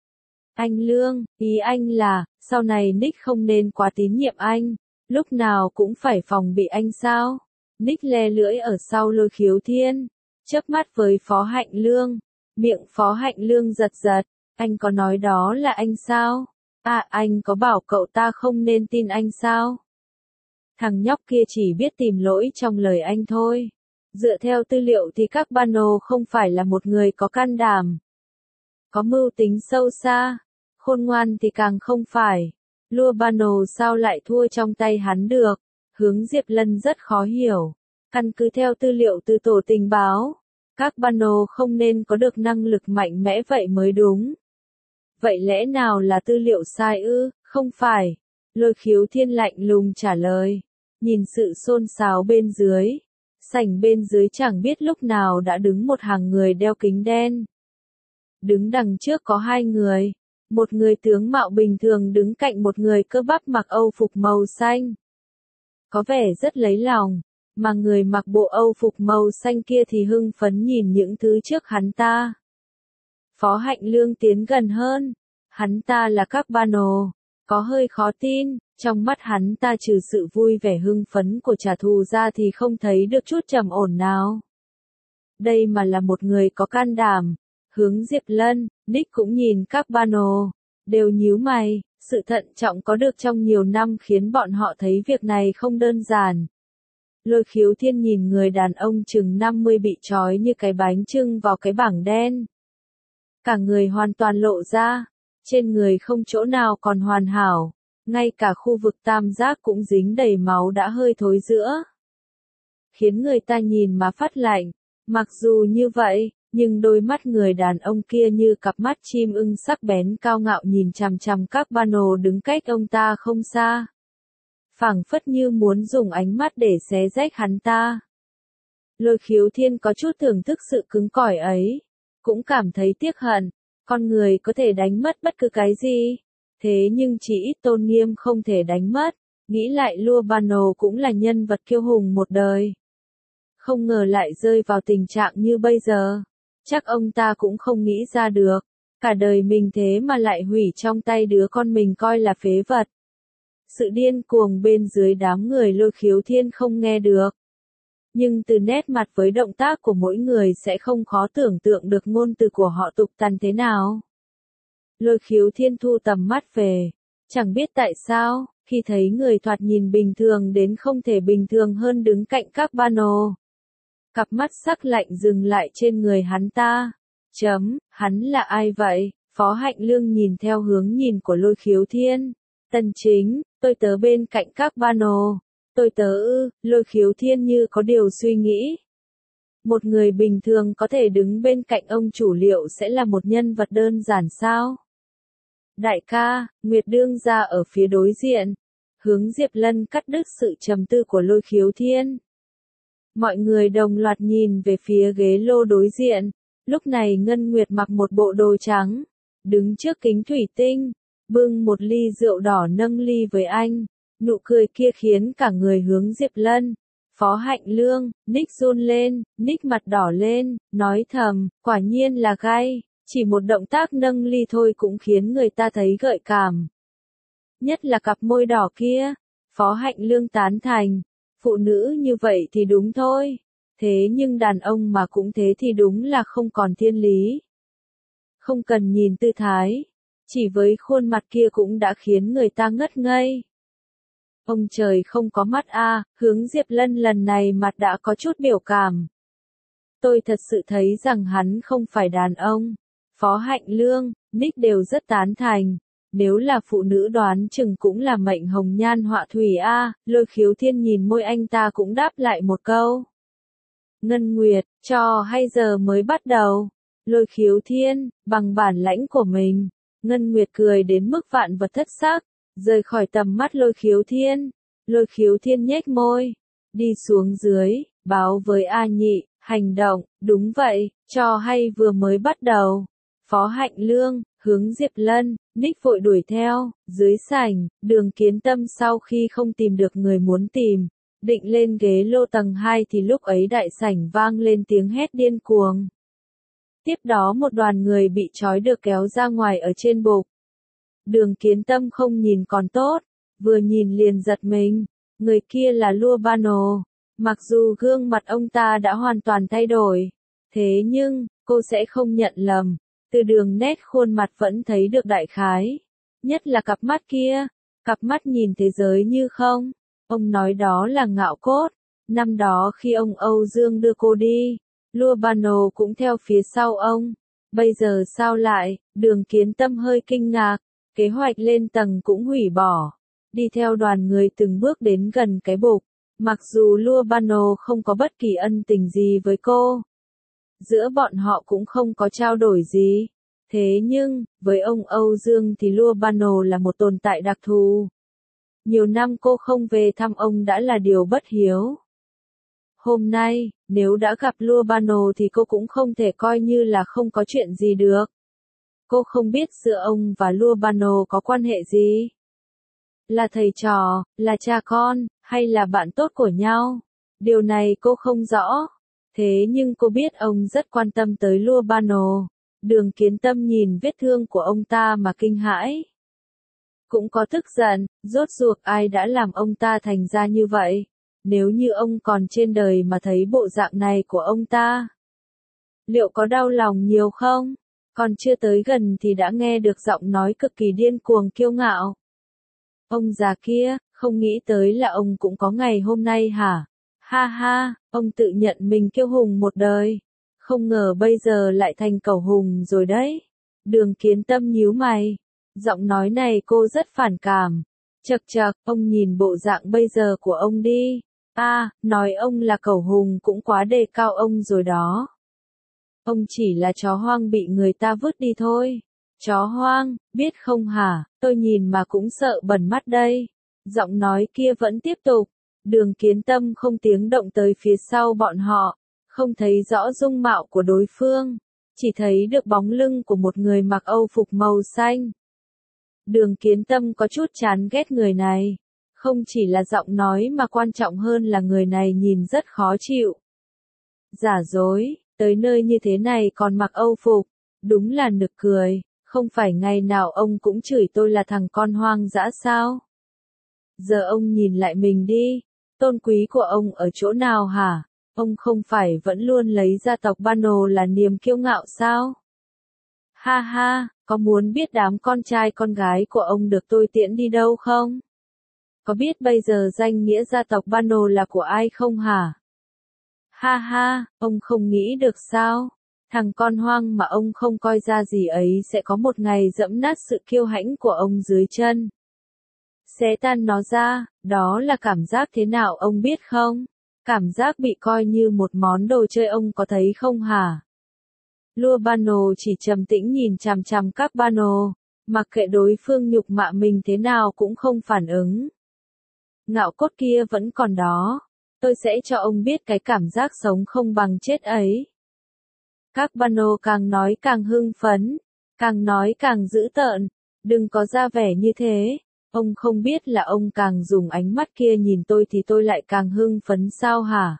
Anh Lương, ý anh là, sau này Nick không nên quá tín nhiệm anh, lúc nào cũng phải phòng bị anh sao? Nick le lưỡi ở sau Lôi Khiếu Thiên, chớp mắt với Phó Hạnh Lương, miệng Phó Hạnh Lương giật giật, anh có nói đó là anh sao? À, anh có bảo cậu ta không nên tin anh sao? Thằng nhóc kia chỉ biết tìm lỗi trong lời anh thôi. Dựa theo tư liệu thì các Bano không phải là một người có can đảm. Có mưu tính sâu xa, khôn ngoan thì càng không phải. Lua Bano sao lại thua trong tay hắn được? Hướng Diệp Lân rất khó hiểu. Căn cứ theo tư liệu từ tổ tình báo, các Bano không nên có được năng lực mạnh mẽ vậy mới đúng. Vậy lẽ nào là tư liệu sai ư? Không phải. Lôi Khiếu Thiên lạnh lùng trả lời. Nhìn sự xôn xao bên dưới. Sảnh bên dưới chẳng biết lúc nào đã đứng một hàng người đeo kính đen. Đứng đằng trước có hai người. Một người tướng mạo bình thường đứng cạnh một người cơ bắp mặc Âu phục màu xanh. Có vẻ rất lấy lòng, mà người mặc bộ Âu phục màu xanh kia thì hưng phấn nhìn những thứ trước hắn ta. Phó Hạnh Lương tiến gần hơn. Hắn ta là các Bano. Có hơi khó tin, trong mắt hắn ta trừ sự vui vẻ hưng phấn của trả thù ra thì không thấy được chút trầm ổn nào. Đây mà là một người có can đảm. Hướng Diệp Lân, Nick cũng nhìn các Bano, đều nhíu mày, sự thận trọng có được trong nhiều năm khiến bọn họ thấy việc này không đơn giản. Lôi Khiếu Thiên nhìn người đàn ông chừng năm mươi bị trói như cái bánh chưng vào cái bảng đen. Cả người hoàn toàn lộ ra, trên người không chỗ nào còn hoàn hảo, ngay cả khu vực tam giác cũng dính đầy máu đã hơi thối rữa. Khiến người ta nhìn mà phát lạnh, mặc dù như vậy, nhưng đôi mắt người đàn ông kia như cặp mắt chim ưng sắc bén cao ngạo nhìn chằm chằm các Bano đứng cách ông ta không xa. Phảng phất như muốn dùng ánh mắt để xé rách hắn ta. Lôi Khiếu Thiên có chút thưởng thức sự cứng cỏi ấy, cũng cảm thấy tiếc hận, con người có thể đánh mất bất cứ cái gì, thế nhưng chỉ ít tôn nghiêm không thể đánh mất, nghĩ lại Lua Bano cũng là nhân vật kiêu hùng một đời. Không ngờ lại rơi vào tình trạng như bây giờ. Chắc ông ta cũng không nghĩ ra được, cả đời mình thế mà lại hủy trong tay đứa con mình coi là phế vật. Sự điên cuồng bên dưới đám người Lôi Khiếu Thiên không nghe được. Nhưng từ nét mặt với động tác của mỗi người sẽ không khó tưởng tượng được ngôn từ của họ tục tằn thế nào. Lôi Khiếu Thiên thu tầm mắt về, chẳng biết tại sao, khi thấy người thoạt nhìn bình thường đến không thể bình thường hơn đứng cạnh các Bano. Cặp mắt sắc lạnh dừng lại trên người hắn ta. Chấm, hắn là ai vậy? Phó Hạnh Lương nhìn theo hướng nhìn của Lôi Khiếu Thiên. Tần Chính, tôi tớ bên cạnh các Bano. Tôi tớ ư, Lôi Khiếu Thiên như có điều suy nghĩ. Một người bình thường có thể đứng bên cạnh ông chủ liệu sẽ là một nhân vật đơn giản sao? Đại ca, Nguyệt Đương ra ở phía đối diện. Hướng Diệp Lân cắt đứt sự trầm tư của Lôi Khiếu Thiên. Mọi người đồng loạt nhìn về phía ghế lô đối diện. Lúc này Ngân Nguyệt mặc một bộ đồ trắng, đứng trước kính thủy tinh, bưng một ly rượu đỏ nâng ly với anh. Nụ cười kia khiến cả người Hướng Diệp Lân, Phó Hạnh Lương, Nick run lên, Nick mặt đỏ lên, nói thầm, quả nhiên là gay, chỉ một động tác nâng ly thôi cũng khiến người ta thấy gợi cảm. Nhất là cặp môi đỏ kia, Phó Hạnh Lương tán thành. Phụ nữ như vậy thì đúng thôi. Thế nhưng đàn ông mà cũng thế thì đúng là không còn thiên lý. Không cần nhìn tư thái, chỉ với khuôn mặt kia cũng đã khiến người ta ngất ngây. Ông trời không có mắt a, Hướng Diệp Lân lần này mặt đã có chút biểu cảm. Tôi thật sự thấy rằng hắn không phải đàn ông. Phó Hạnh Lương, Nick đều rất tán thành. Nếu là phụ nữ đoán chừng cũng là mệnh hồng nhan họa thủy a. Lôi Khiếu Thiên nhìn môi anh ta cũng đáp lại một câu. Ngân Nguyệt, trò hay giờ mới bắt đầu. Lôi Khiếu Thiên, bằng bản lãnh của mình. Ngân Nguyệt cười đến mức vạn vật thất sắc, rời khỏi tầm mắt Lôi Khiếu Thiên. Lôi Khiếu Thiên nhếch môi, đi xuống dưới, báo với A Nhị, hành động, đúng vậy, trò hay vừa mới bắt đầu. Phó Hạnh Lương, hướng Diệp Lân, Nick vội đuổi theo, dưới sảnh, Đường Kiến Tâm sau khi không tìm được người muốn tìm, định lên ghế lô tầng hai thì lúc ấy đại sảnh vang lên tiếng hét điên cuồng. Tiếp đó một đoàn người bị trói được kéo ra ngoài ở trên bục. Đường Kiến Tâm không nhìn còn tốt, vừa nhìn liền giật mình, người kia là Lua Bano. Mặc dù gương mặt ông ta đã hoàn toàn thay đổi, thế nhưng, cô sẽ không nhận lầm, từ đường nét khuôn mặt vẫn thấy được đại khái. Nhất là cặp mắt kia, cặp mắt nhìn thế giới như không. Ông nói đó là ngạo cốt. Năm đó khi ông Âu Dương đưa cô đi, Lua Bano cũng theo phía sau ông. Bây giờ sao lại, Đường Kiến Tâm hơi kinh ngạc, kế hoạch lên tầng cũng hủy bỏ. Đi theo đoàn người từng bước đến gần cái bục. Mặc dù Lua Bano không có bất kỳ ân tình gì với cô, giữa bọn họ cũng không có trao đổi gì. Thế nhưng, với ông Âu Dương thì Lua Bano là một tồn tại đặc thù. Nhiều năm cô không về thăm ông đã là điều bất hiếu. Hôm nay, nếu đã gặp Lua Bano thì cô cũng không thể coi như là không có chuyện gì được. Cô không biết giữa ông và Lua Bano có quan hệ gì. Là thầy trò, là cha con, hay là bạn tốt của nhau. Điều này cô không rõ. Thế nhưng cô biết ông rất quan tâm tới Lua Bano. Đường Kiến Tâm nhìn vết thương của ông ta mà kinh hãi. Cũng có tức giận, rốt ruột ai đã làm ông ta thành ra như vậy. Nếu như ông còn trên đời mà thấy bộ dạng này của ông ta, liệu có đau lòng nhiều không? Còn chưa tới gần thì đã nghe được giọng nói cực kỳ điên cuồng kiêu ngạo. Ông già kia, không nghĩ tới là ông cũng có ngày hôm nay hả? Ha ha, ông tự nhận mình kiêu hùng một đời. Không ngờ bây giờ lại thành cẩu hùng rồi đấy. Đường Kiến Tâm nhíu mày. Giọng nói này cô rất phản cảm. Chậc chậc, ông nhìn bộ dạng bây giờ của ông đi. À, nói ông là cẩu hùng cũng quá đề cao ông rồi đó. Ông chỉ là chó hoang bị người ta vứt đi thôi. Chó hoang, biết không hả, tôi nhìn mà cũng sợ bẩn mắt đây. Giọng nói kia vẫn tiếp tục. Đường Kiến Tâm không tiếng động tới phía sau bọn họ, không thấy rõ dung mạo của đối phương, chỉ thấy được bóng lưng của một người mặc âu phục màu xanh. Đường Kiến Tâm có chút chán ghét người này, không chỉ là giọng nói mà quan trọng hơn là người này nhìn rất khó chịu. Giả dối, tới nơi như thế này còn mặc âu phục, đúng là nực cười, không phải ngày nào ông cũng chửi tôi là thằng con hoang dã sao? Giờ ông nhìn lại mình đi, tôn quý của ông ở chỗ nào hả? Ông không phải vẫn luôn lấy gia tộc Bano là niềm kiêu ngạo sao? Ha ha, có muốn biết đám con trai con gái của ông được tôi tiễn đi đâu không? Có biết bây giờ danh nghĩa gia tộc Bano là của ai không hả? Ha ha, ông không nghĩ được sao? Thằng con hoang mà ông không coi ra gì ấy sẽ có một ngày dẫm nát sự kiêu hãnh của ông dưới chân. Xé tan nó ra, đó là cảm giác thế nào ông biết không? Cảm giác bị coi như một món đồ chơi ông có thấy không hả? Lua Bano chỉ trầm tĩnh nhìn chằm chằm các Bano, mặc kệ đối phương nhục mạ mình thế nào cũng không phản ứng. Ngạo cốt kia vẫn còn đó, tôi sẽ cho ông biết cái cảm giác sống không bằng chết ấy. Các Bano càng nói càng hưng phấn, càng nói càng dữ tợn, đừng có ra vẻ như thế. Ông không biết là ông càng dùng ánh mắt kia nhìn tôi thì tôi lại càng hưng phấn sao hả?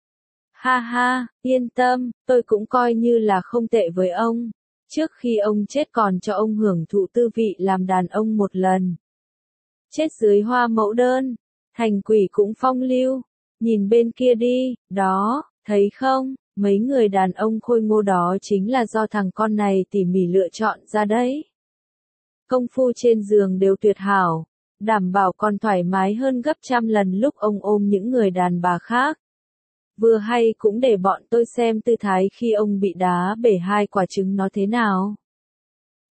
Ha ha, yên tâm, tôi cũng coi như là không tệ với ông. Trước khi ông chết còn cho ông hưởng thụ tư vị làm đàn ông một lần. Chết dưới hoa mẫu đơn, thành quỷ cũng phong lưu. Nhìn bên kia đi, đó, thấy không, mấy người đàn ông khôi ngô đó chính là do thằng con này tỉ mỉ lựa chọn ra đấy. Công phu trên giường đều tuyệt hảo, đảm bảo còn thoải mái hơn gấp trăm lần lúc ông ôm những người đàn bà khác. Vừa hay cũng để bọn tôi xem tư thái khi ông bị đá bể hai quả trứng nó thế nào.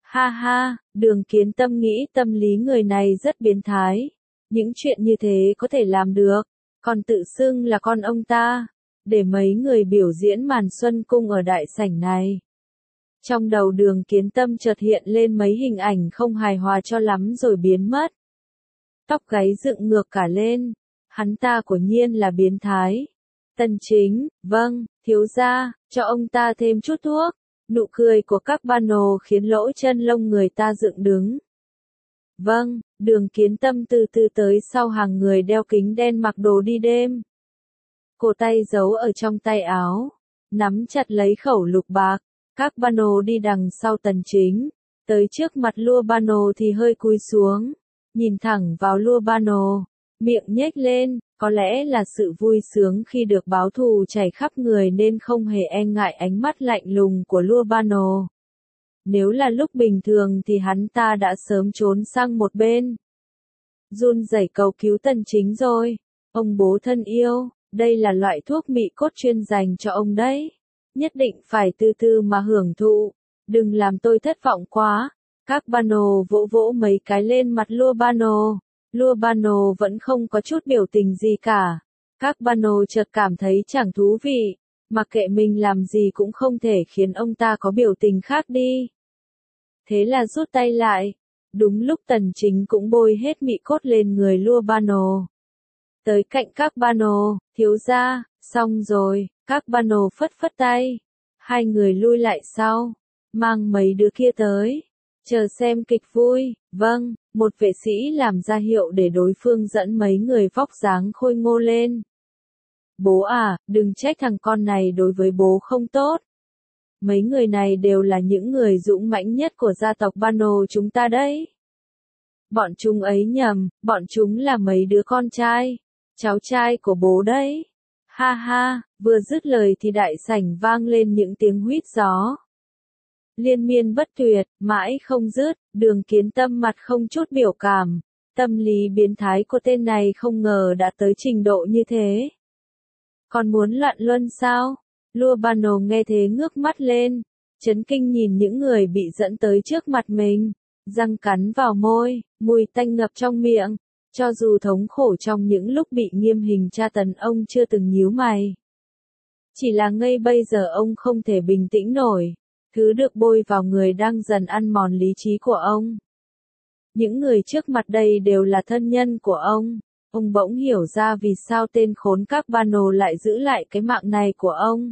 Ha ha, Đường Kiến Tâm nghĩ tâm lý người này rất biến thái. Những chuyện như thế có thể làm được, còn tự xưng là con ông ta, để mấy người biểu diễn màn xuân cung ở đại sảnh này. Trong đầu Đường Kiến Tâm chợt hiện lên mấy hình ảnh không hài hòa cho lắm rồi biến mất. Tóc gáy dựng ngược cả lên, hắn ta quả nhiên là biến thái. Tần Chính, vâng, thiếu gia, cho ông ta thêm chút thuốc. Nụ cười của các ba nô khiến lỗ chân lông người ta dựng đứng. Vâng, Đường Kiến Tâm từ từ tới sau hàng người đeo kính đen mặc đồ đi đêm. Cổ tay giấu ở trong tay áo, nắm chặt lấy khẩu lục bạc. Các ba nô đi đằng sau Tần Chính, tới trước mặt Lua Ba Nô thì hơi cúi xuống, nhìn thẳng vào Lua Ba Nô, miệng nhếch lên, có lẽ là sự vui sướng khi được báo thù chảy khắp người nên không hề e ngại ánh mắt lạnh lùng của Lua Ba Nô. Nếu là lúc bình thường thì hắn ta đã sớm trốn sang một bên. Run rẩy cầu cứu Tần Chính rồi, ông bố thân yêu, đây là loại thuốc mị cốt chuyên dành cho ông đấy. Nhất định phải từ từ mà hưởng thụ, đừng làm tôi thất vọng quá. Các ba nô vỗ vỗ mấy cái lên mặt Lua Ba Nô. Lua Ba Nô vẫn không có chút biểu tình gì cả. Các ba nô chợt cảm thấy chẳng thú vị, mặc kệ mình làm gì cũng không thể khiến ông ta có biểu tình khác đi. Thế là rút tay lại. Đúng lúc Tần Chính cũng bôi hết mị cốt lên người Lua Ba Nô. Tới cạnh các ba nô, thiếu gia, xong rồi. Các ba nô phất phất tay. Hai người lui lại sau. Mang mấy đứa kia tới. Chờ xem kịch vui. Vâng, một vệ sĩ làm ra hiệu để đối phương dẫn mấy người vóc dáng khôi ngô lên. Bố à, đừng trách thằng con này đối với bố không tốt. Mấy người này đều là những người dũng mãnh nhất của gia tộc Ba Nô chúng ta đấy. Bọn chúng ấy nhầm, bọn chúng là mấy đứa con trai. Cháu trai của bố đấy. Ha ha, vừa dứt lời thì đại sảnh vang lên những tiếng huýt gió. Liên miên bất tuyệt, mãi không dứt, Đường Kiến Tâm mặt không chút biểu cảm. Tâm lý biến thái của tên này không ngờ đã tới trình độ như thế. Còn muốn loạn luân sao? Lua Ba Nô nghe thế ngước mắt lên, chấn kinh nhìn những người bị dẫn tới trước mặt mình. Răng cắn vào môi, mùi tanh ngập trong miệng. Cho dù thống khổ trong những lúc bị nghiêm hình tra tấn ông chưa từng nhíu mày. Chỉ là ngay bây giờ ông không thể bình tĩnh nổi. Thứ được bôi vào người đang dần ăn mòn lý trí của ông. Những người trước mặt đây đều là thân nhân của ông. Ông bỗng hiểu ra vì sao tên khốn các ba nô lại giữ lại cái mạng này của ông.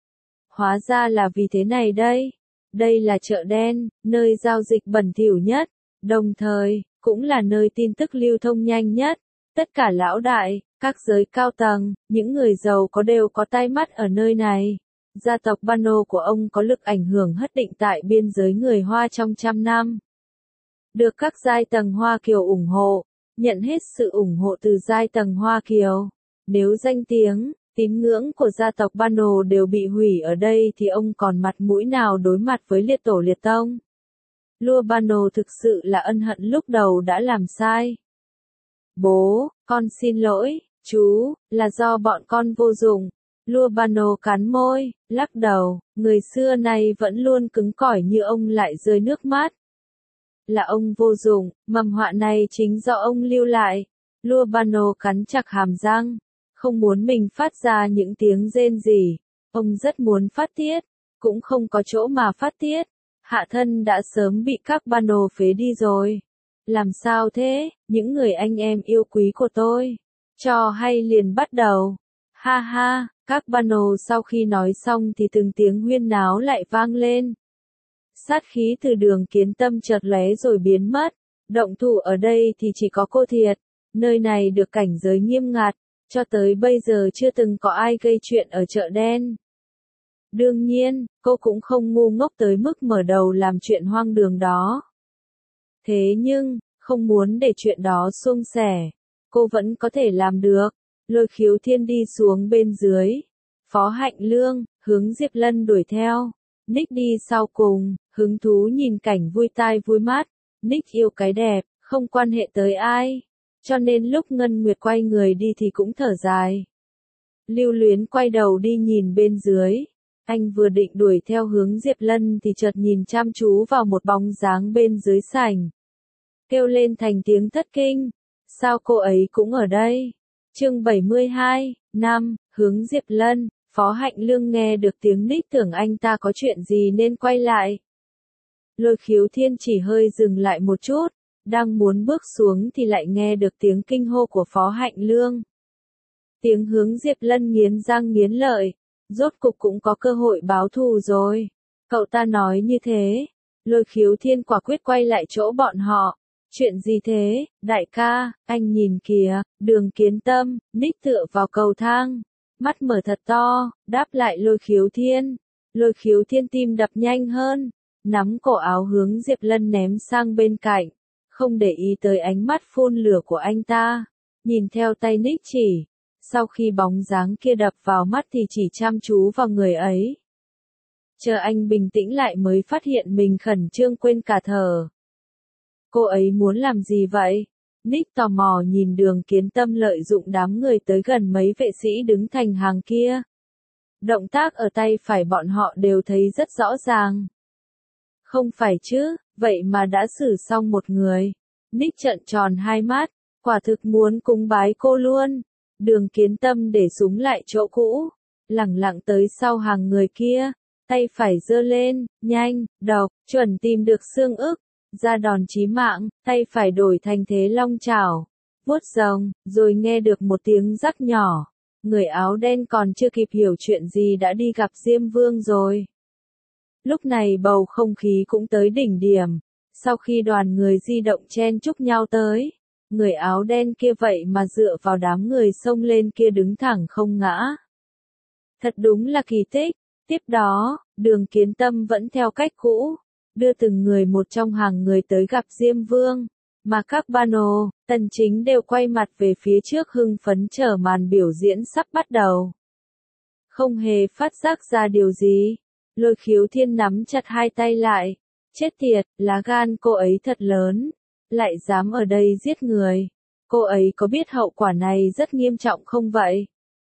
Hóa ra là vì thế này đây. Đây là chợ đen, nơi giao dịch bẩn thỉu nhất, đồng thời cũng là nơi tin tức lưu thông nhanh nhất. Tất cả lão đại, các giới cao tầng, những người giàu có đều có tai mắt ở nơi này. Gia tộc Ba Nô của ông có lực ảnh hưởng hất định tại biên giới người Hoa trong trăm năm. Được các giai tầng Hoa Kiều ủng hộ, nhận hết sự ủng hộ từ giai tầng Hoa Kiều. Nếu danh tiếng, tín ngưỡng của gia tộc Ba Nô đều bị hủy ở đây thì ông còn mặt mũi nào đối mặt với liệt tổ liệt tông. Lua Ba Nô thực sự là ân hận lúc đầu đã làm sai. Bố, con xin lỗi, chú, là do bọn con vô dụng. Lua Ba Nô cắn môi, lắc đầu, người xưa này vẫn luôn cứng cỏi như ông lại rơi nước mắt. Là ông vô dụng, mầm họa này chính do ông lưu lại. Lua Ba Nô cắn chặt hàm răng, không muốn mình phát ra những tiếng rên rỉ. Ông rất muốn phát tiết, cũng không có chỗ mà phát tiết. Hạ thân đã sớm bị các Ba Nô phế đi rồi. Làm sao thế, những người anh em yêu quý của tôi? Trò hay liền bắt đầu. Ha ha, các Ba Nô sau khi nói xong thì từng tiếng huyên náo lại vang lên. Sát khí từ Đường Kiến Tâm chợt lóe rồi biến mất. Động thủ ở đây thì chỉ có cô Thiệt. Nơi này được cảnh giới nghiêm ngặt. Cho tới bây giờ chưa từng có ai gây chuyện ở chợ đen. Đương nhiên, cô cũng không ngu ngốc tới mức mở đầu làm chuyện hoang đường đó. Thế nhưng, không muốn để chuyện đó suông sẻ, cô vẫn có thể làm được. Lôi Khiếu Thiên đi xuống bên dưới. Phó Hạnh Lương, hướng Diệp Lân đuổi theo. Nick đi sau cùng, hứng thú nhìn cảnh vui tai vui mắt. Nick yêu cái đẹp, không quan hệ tới ai. Cho nên lúc Ngân Nguyệt quay người đi thì cũng thở dài. Lưu Luyến quay đầu đi nhìn bên dưới. Anh vừa định đuổi theo hướng Diệp Lân thì chợt nhìn chăm chú vào một bóng dáng bên dưới sảnh. Kêu lên thành tiếng thất kinh. Sao cô ấy cũng ở đây? Chương bảy mươi hai, năm, hướng Diệp Lân. Phó Hạnh Lương nghe được tiếng ních tưởng anh ta có chuyện gì nên quay lại. Lôi Khiếu Thiên chỉ hơi dừng lại một chút, đang muốn bước xuống thì lại nghe được tiếng kinh hô của Phó Hạnh Lương. Tiếng hướng Diệp Lân nghiến răng nghiến lợi, rốt cục cũng có cơ hội báo thù rồi. Cậu ta nói như thế, Lôi Khiếu Thiên quả quyết quay lại chỗ bọn họ. Chuyện gì thế, đại ca, anh nhìn kìa, Đường Kiến Tâm, ních tựa vào cầu thang, mắt mở thật to, đáp lại Lôi Khiếu Thiên. Lôi Khiếu Thiên tim đập nhanh hơn, nắm cổ áo hướng Diệp Lân ném sang bên cạnh, không để ý tới ánh mắt phun lửa của anh ta, nhìn theo tay ních chỉ, sau khi bóng dáng kia đập vào mắt thì chỉ chăm chú vào người ấy. Chờ anh bình tĩnh lại mới phát hiện mình khẩn trương quên cả thở. Cô ấy muốn làm gì vậy? Nick tò mò nhìn Đường Kiến Tâm lợi dụng đám người tới gần mấy vệ sĩ đứng thành hàng kia. Động tác ở tay phải bọn họ đều thấy rất rõ ràng. Không phải chứ, vậy mà đã xử xong một người. Nick trợn tròn hai mắt, quả thực muốn cúng bái cô luôn. Đường Kiến Tâm để súng lại chỗ cũ, lẳng lặng tới sau hàng người kia, tay phải giơ lên, nhanh, độc, chuẩn tìm được xương ức, ra đòn chí mạng, tay phải đổi thành thế long chảo, vuốt rồng, rồi nghe được một tiếng rắc nhỏ, người áo đen còn chưa kịp hiểu chuyện gì đã đi gặp Diêm Vương rồi. Lúc này bầu không khí cũng tới đỉnh điểm, sau khi đoàn người di động chen chúc nhau tới, người áo đen kia vậy mà dựa vào đám người xông lên kia đứng thẳng không ngã. Thật đúng là kỳ tích. Tiếp đó, Đường Kiến Tâm vẫn theo cách cũ, đưa từng người một trong hàng người tới gặp Diêm Vương, mà các Bano, Tần Chính đều quay mặt về phía trước hưng phấn chờ màn biểu diễn sắp bắt đầu. Không hề phát giác ra điều gì, Lôi Khiếu Thiên nắm chặt hai tay lại, chết tiệt, lá gan cô ấy thật lớn, lại dám ở đây giết người, cô ấy có biết hậu quả này rất nghiêm trọng không vậy?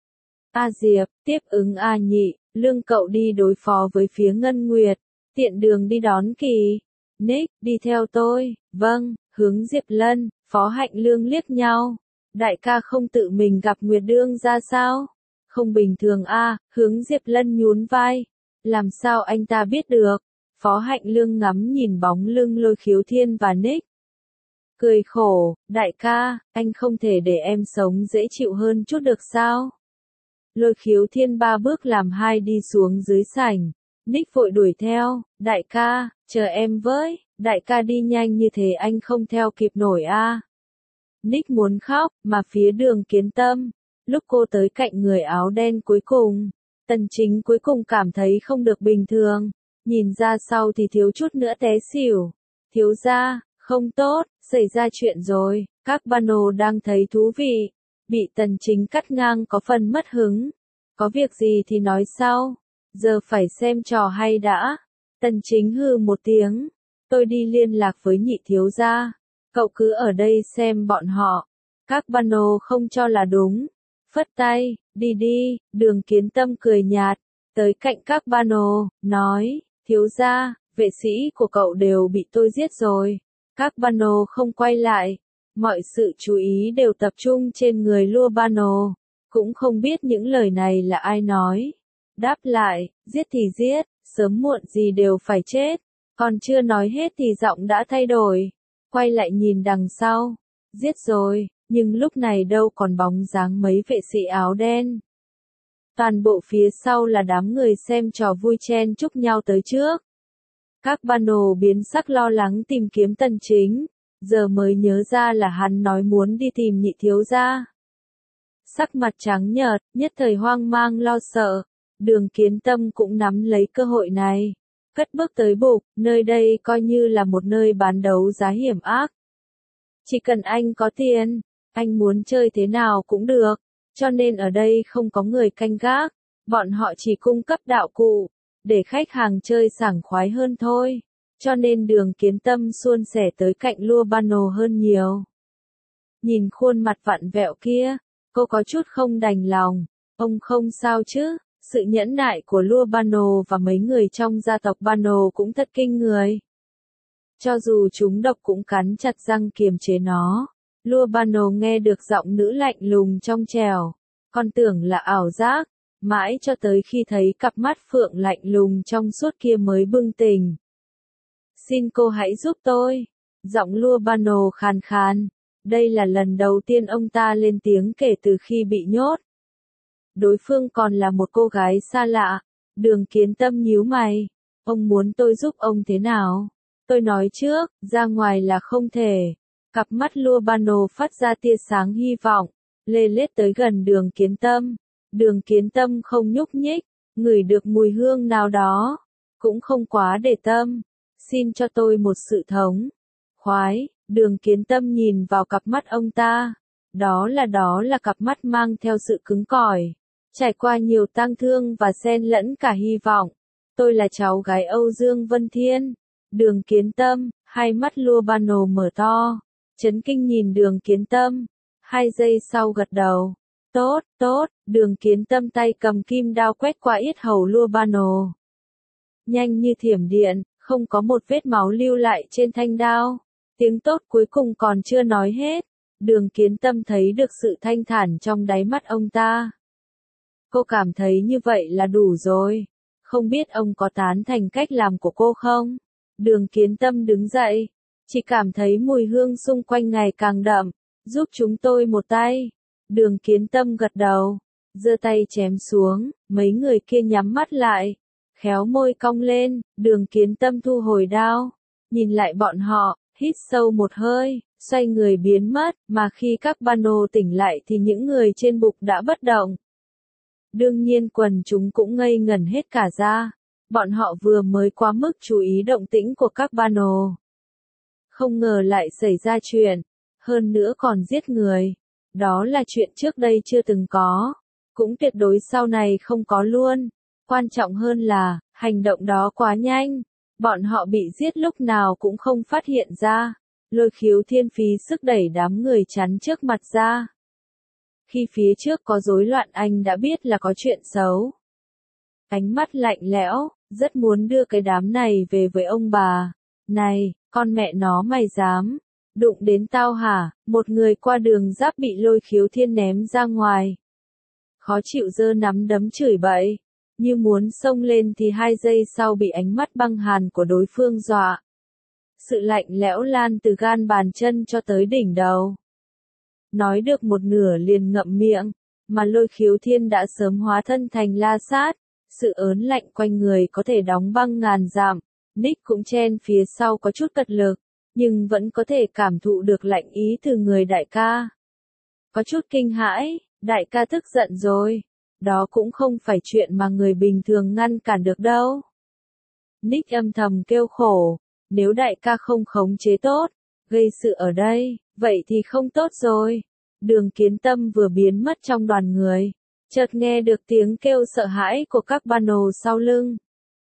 A Diệp, tiếp ứng A Nhị, Lương cậu đi đối phó với phía Ngân Nguyệt, tiện đường đi đón Kỳ. Nick, đi theo tôi, vâng, hướng Diệp Lân, Phó Hạnh Lương liếc nhau. Đại ca không tự mình gặp Nguyệt Đương ra sao? Không bình thường a, à, hướng Diệp Lân nhún vai. Làm sao anh ta biết được? Phó Hạnh Lương ngắm nhìn bóng lưng Lôi Khiếu Thiên và Nick. Cười khổ, đại ca, anh không thể để em sống dễ chịu hơn chút được sao? Lôi Khiếu Thiên ba bước làm hai đi xuống dưới sảnh. Nick vội đuổi theo, đại ca, chờ em với, đại ca đi nhanh như thế anh không theo kịp nổi a. À. Nick muốn khóc, mà phía Đường Kiến Tâm, lúc cô tới cạnh người áo đen cuối cùng, Tần Chính cuối cùng cảm thấy không được bình thường, nhìn ra sau thì thiếu chút nữa té xỉu. Thiếu gia, không tốt, xảy ra chuyện rồi, các Bano đang thấy thú vị, bị Tần Chính cắt ngang có phần mất hứng. Có việc gì thì nói sau, giờ phải xem trò hay đã. Tần Chính hừ một tiếng, tôi đi liên lạc với Nhị thiếu gia, cậu cứ ở đây xem bọn họ. Các Bano không cho là đúng, phất tay, đi đi. Đường Kiến Tâm cười nhạt, tới cạnh các Bano, nói, thiếu gia, vệ sĩ của cậu đều bị tôi giết rồi. Các Bano không quay lại, mọi sự chú ý đều tập trung trên người Lua Bano, cũng không biết những lời này là ai nói. Đáp lại, giết thì giết, sớm muộn gì đều phải chết, còn chưa nói hết thì giọng đã thay đổi, quay lại nhìn đằng sau, giết rồi, nhưng lúc này đâu còn bóng dáng mấy vệ sĩ áo đen. Toàn bộ phía sau là đám người xem trò vui chen chúc nhau tới trước. Các Bano biến sắc lo lắng tìm kiếm Tần Chính, giờ mới nhớ ra là hắn nói muốn đi tìm Nhị thiếu gia. Sắc mặt trắng nhợt, nhất thời hoang mang lo sợ, Đường Kiến Tâm cũng nắm lấy cơ hội này, cất bước tới bục, nơi đây coi như là một nơi bán đấu giá hiểm ác. Chỉ cần anh có tiền, anh muốn chơi thế nào cũng được, cho nên ở đây không có người canh gác, bọn họ chỉ cung cấp đạo cụ, để khách hàng chơi sảng khoái hơn thôi, cho nên Đường Kiến Tâm suôn sẻ tới cạnh Lua Bano hơn nhiều. Nhìn khuôn mặt vặn vẹo kia, cô có chút không đành lòng, ông không sao chứ, Sự nhẫn nại của Lua Bano và mấy người trong gia tộc Bano cũng thật kinh người. Cho dù chúng độc cũng cắn chặt răng kiềm chế nó. Lua Bano nghe được giọng nữ lạnh lùng trong trẻo, còn tưởng là ảo giác, mãi cho tới khi thấy cặp mắt phượng lạnh lùng trong suốt kia mới bừng tỉnh. Xin cô hãy giúp tôi. Giọng Lua Bano khàn khàn. Đây là lần đầu tiên ông ta lên tiếng kể từ khi bị nhốt. Đối phương còn là một cô gái xa lạ. Đường Kiến Tâm nhíu mày. Ông muốn tôi giúp ông thế nào? Tôi nói trước, ra ngoài là không thể. Cặp mắt Lua Bano phát ra tia sáng hy vọng, lê lết tới gần Đường Kiến Tâm. Đường Kiến Tâm không nhúc nhích, ngửi được mùi hương nào đó, cũng không quá để tâm. Xin cho tôi một sự thống khoái. Đường Kiến Tâm nhìn vào cặp mắt ông ta. Đó là đó là cặp mắt mang theo sự cứng cỏi, trải qua nhiều tang thương và xen lẫn cả hy vọng. Tôi là cháu gái Âu Dương Vân Thiên. Đường Kiến Tâm, hai mắt Lua Bano mở to, chấn kinh nhìn Đường Kiến Tâm. Hai giây sau gật đầu. Tốt, tốt. Đường Kiến Tâm tay cầm kim đao quét qua yết hầu Lua Bano. Nhanh như thiểm điện, không có một vết máu lưu lại trên thanh đao. Tiếng tốt cuối cùng còn chưa nói hết. Đường Kiến Tâm thấy được sự thanh thản trong đáy mắt ông ta. Cô cảm thấy như vậy là đủ rồi. Không biết ông có tán thành cách làm của cô không? Đường Kiến Tâm đứng dậy. Chỉ cảm thấy mùi hương xung quanh ngày càng đậm. Giúp chúng tôi một tay. Đường Kiến Tâm gật đầu. Giơ tay chém xuống. Mấy người kia nhắm mắt lại. Khéo môi cong lên. Đường Kiến Tâm thu hồi đao. Nhìn lại bọn họ. Hít sâu một hơi. Xoay người biến mất. Mà khi các Bano tỉnh lại thì những người trên bục đã bất động. Đương nhiên quần chúng cũng ngây ngẩn hết cả ra. Bọn họ vừa mới quá mức chú ý động tĩnh của các Bano. Không ngờ lại xảy ra chuyện. Hơn nữa còn giết người. Đó là chuyện trước đây chưa từng có. Cũng tuyệt đối sau này không có luôn. Quan trọng hơn là, hành động đó quá nhanh. Bọn họ bị giết lúc nào cũng không phát hiện ra. Lôi Khiếu Thiên phí sức đẩy đám người chắn trước mặt ra. Khi phía trước có rối loạn anh đã biết là có chuyện xấu. Ánh mắt lạnh lẽo, rất muốn đưa cái đám này về với ông bà. Này, con mẹ nó mày dám đụng đến tao hả? Một người qua đường giáp bị Lôi Khiếu Thiên ném ra ngoài. Khó chịu giơ nắm đấm chửi bậy. Như muốn xông lên thì hai giây sau bị ánh mắt băng hàn của đối phương dọa. Sự lạnh lẽo lan từ gan bàn chân cho tới đỉnh đầu. Nói được một nửa liền ngậm miệng, mà Lôi Khiếu Thiên đã sớm hóa thân thành la sát. Sự ớn lạnh quanh người có thể đóng băng ngàn dặm. Nick cũng chen phía sau có chút cật lực, nhưng vẫn có thể cảm thụ được lạnh ý từ người đại ca. Có chút kinh hãi, đại ca tức giận rồi. Đó cũng không phải chuyện mà người bình thường ngăn cản được đâu. Nick âm thầm kêu khổ, nếu đại ca không khống chế tốt, gây sự ở đây, vậy thì không tốt rồi. Đường Kiến Tâm vừa biến mất trong đoàn người, chợt nghe được tiếng kêu sợ hãi của các Bano sau lưng.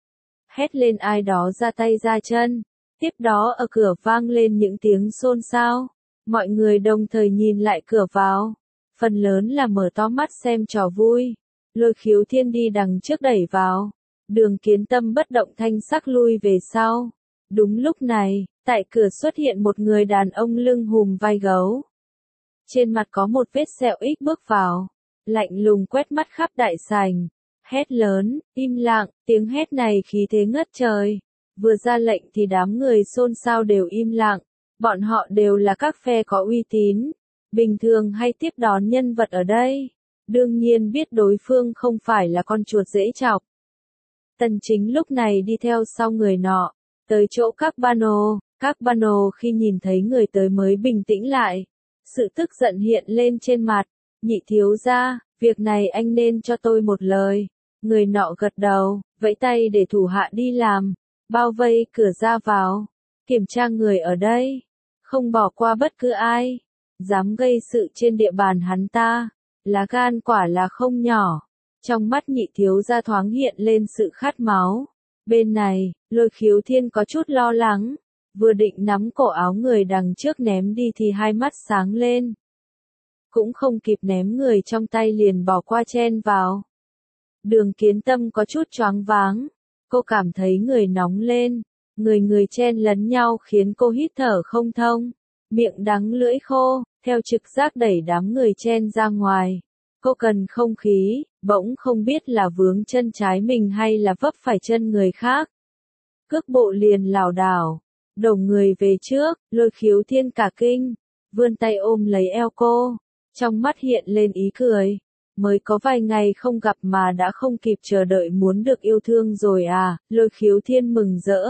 Hét lên ai đó ra tay ra chân, tiếp đó ở cửa vang lên những tiếng xôn xao. Mọi người đồng thời nhìn lại cửa vào, phần lớn là mở to mắt xem trò vui. Lôi Khiếu Thiên đi đằng trước đẩy vào. Đường Kiến Tâm bất động thanh sắc lui về sau. Đúng lúc này, tại cửa xuất hiện một người đàn ông lưng hùm vai gấu. Trên mặt có một vết sẹo ích bước vào. Lạnh lùng quét mắt khắp đại sảnh. Hét lớn, im lặng, tiếng hét này khí thế ngất trời. Vừa ra lệnh thì đám người xôn xao đều im lặng. Bọn họ đều là các phe có uy tín. Bình thường hay tiếp đón nhân vật ở đây. Đương nhiên biết đối phương không phải là con chuột dễ chọc. Tần Chính lúc này đi theo sau người nọ, tới chỗ các Bano. Các Bano khi nhìn thấy người tới mới bình tĩnh lại. Sự tức giận hiện lên trên mặt. Nhị thiếu gia, việc này anh nên cho tôi một lời. Người nọ gật đầu, vẫy tay để thủ hạ đi làm. Bao vây cửa ra vào. Kiểm tra người ở đây. Không bỏ qua bất cứ ai. Dám gây sự trên địa bàn hắn ta. Lá gan quả là không nhỏ. Trong mắt nhị thiếu gia thoáng hiện lên sự khát máu. Bên này, Lôi Khiếu Thiên có chút lo lắng. Vừa định nắm cổ áo người đằng trước ném đi thì hai mắt sáng lên. Cũng không kịp ném người trong tay liền bỏ qua chen vào. Đường Kiến Tâm có chút choáng váng. Cô cảm thấy người nóng lên. Người người chen lấn nhau khiến cô hít thở không thông. Miệng đắng lưỡi khô, theo trực giác đẩy đám người chen ra ngoài. Cô cần không khí, bỗng không biết là vướng chân trái mình hay là vấp phải chân người khác. Cước bộ liền lảo đảo, đổ người về trước, Lôi Khiếu Thiên cả kinh, vươn tay ôm lấy eo cô, trong mắt hiện lên ý cười. Mới có vài ngày không gặp mà đã không kịp chờ đợi muốn được yêu thương rồi à, Lôi Khiếu Thiên mừng rỡ.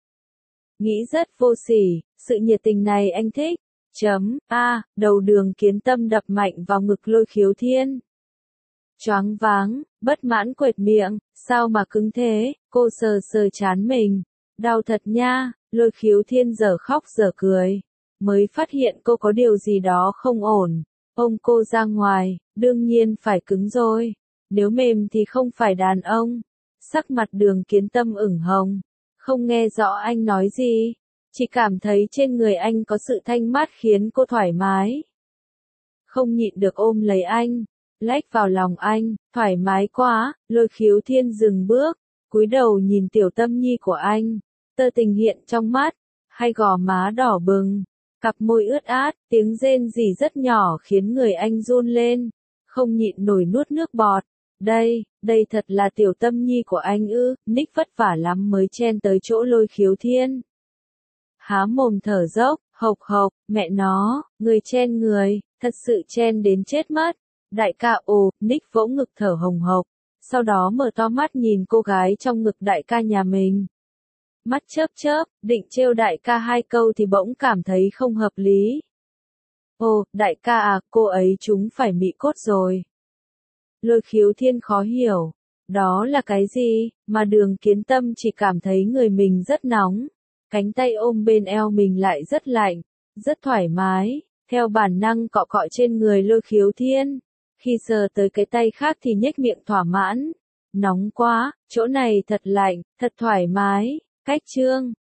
Nghĩ rất vô sỉ, sự nhiệt tình này anh thích. Chấm, a, đầu Đường Kiến Tâm đập mạnh vào ngực Lôi Khiếu Thiên. Choáng váng, bất mãn quệt miệng, sao mà cứng thế, cô sờ sờ trán mình. Đau thật nha, Lôi Khiếu Thiên giờ khóc giờ cười. Mới phát hiện cô có điều gì đó không ổn. Ôm cô ra ngoài, đương nhiên phải cứng rồi. Nếu mềm thì không phải đàn ông. Sắc mặt Đường Kiến Tâm ửng hồng. Không nghe rõ anh nói gì. Chỉ cảm thấy trên người anh có sự thanh mát khiến cô thoải mái. Không nhịn được ôm lấy anh. Lách vào lòng anh, thoải mái quá. Lôi Khiếu Thiên dừng bước. Cúi đầu nhìn Tiểu Tâm Nhi của anh. Tơ tình hiện trong mắt. Hai gò má đỏ bừng. Cặp môi ướt át, tiếng rên rỉ rất nhỏ khiến người anh run lên. Không nhịn nổi nuốt nước bọt. Đây, đây thật là Tiểu Tâm Nhi của anh ư, Nick vất vả lắm mới chen tới chỗ Lôi Khiếu Thiên. Há mồm thở dốc, hộc hộc, mẹ nó, người chen người, thật sự chen đến chết mất. Đại ca ồ, Nick vỗ ngực thở hồng hộc, sau đó mở to mắt nhìn cô gái trong ngực đại ca nhà mình. Mắt chớp chớp, định trêu đại ca hai câu thì bỗng cảm thấy không hợp lý. Ồ, đại ca à, cô ấy chúng phải mị cốt rồi. Lôi Khiếu Thiên khó hiểu. Đó là cái gì, mà Đường Kiến Tâm chỉ cảm thấy người mình rất nóng. Cánh tay ôm bên eo mình lại rất lạnh, rất thoải mái, theo bản năng cọ cọ trên người Lôi Khiếu Thiên. Khi sờ tới cái tay khác thì nhếch miệng thỏa mãn. Nóng quá, chỗ này thật lạnh, thật thoải mái. Cách chương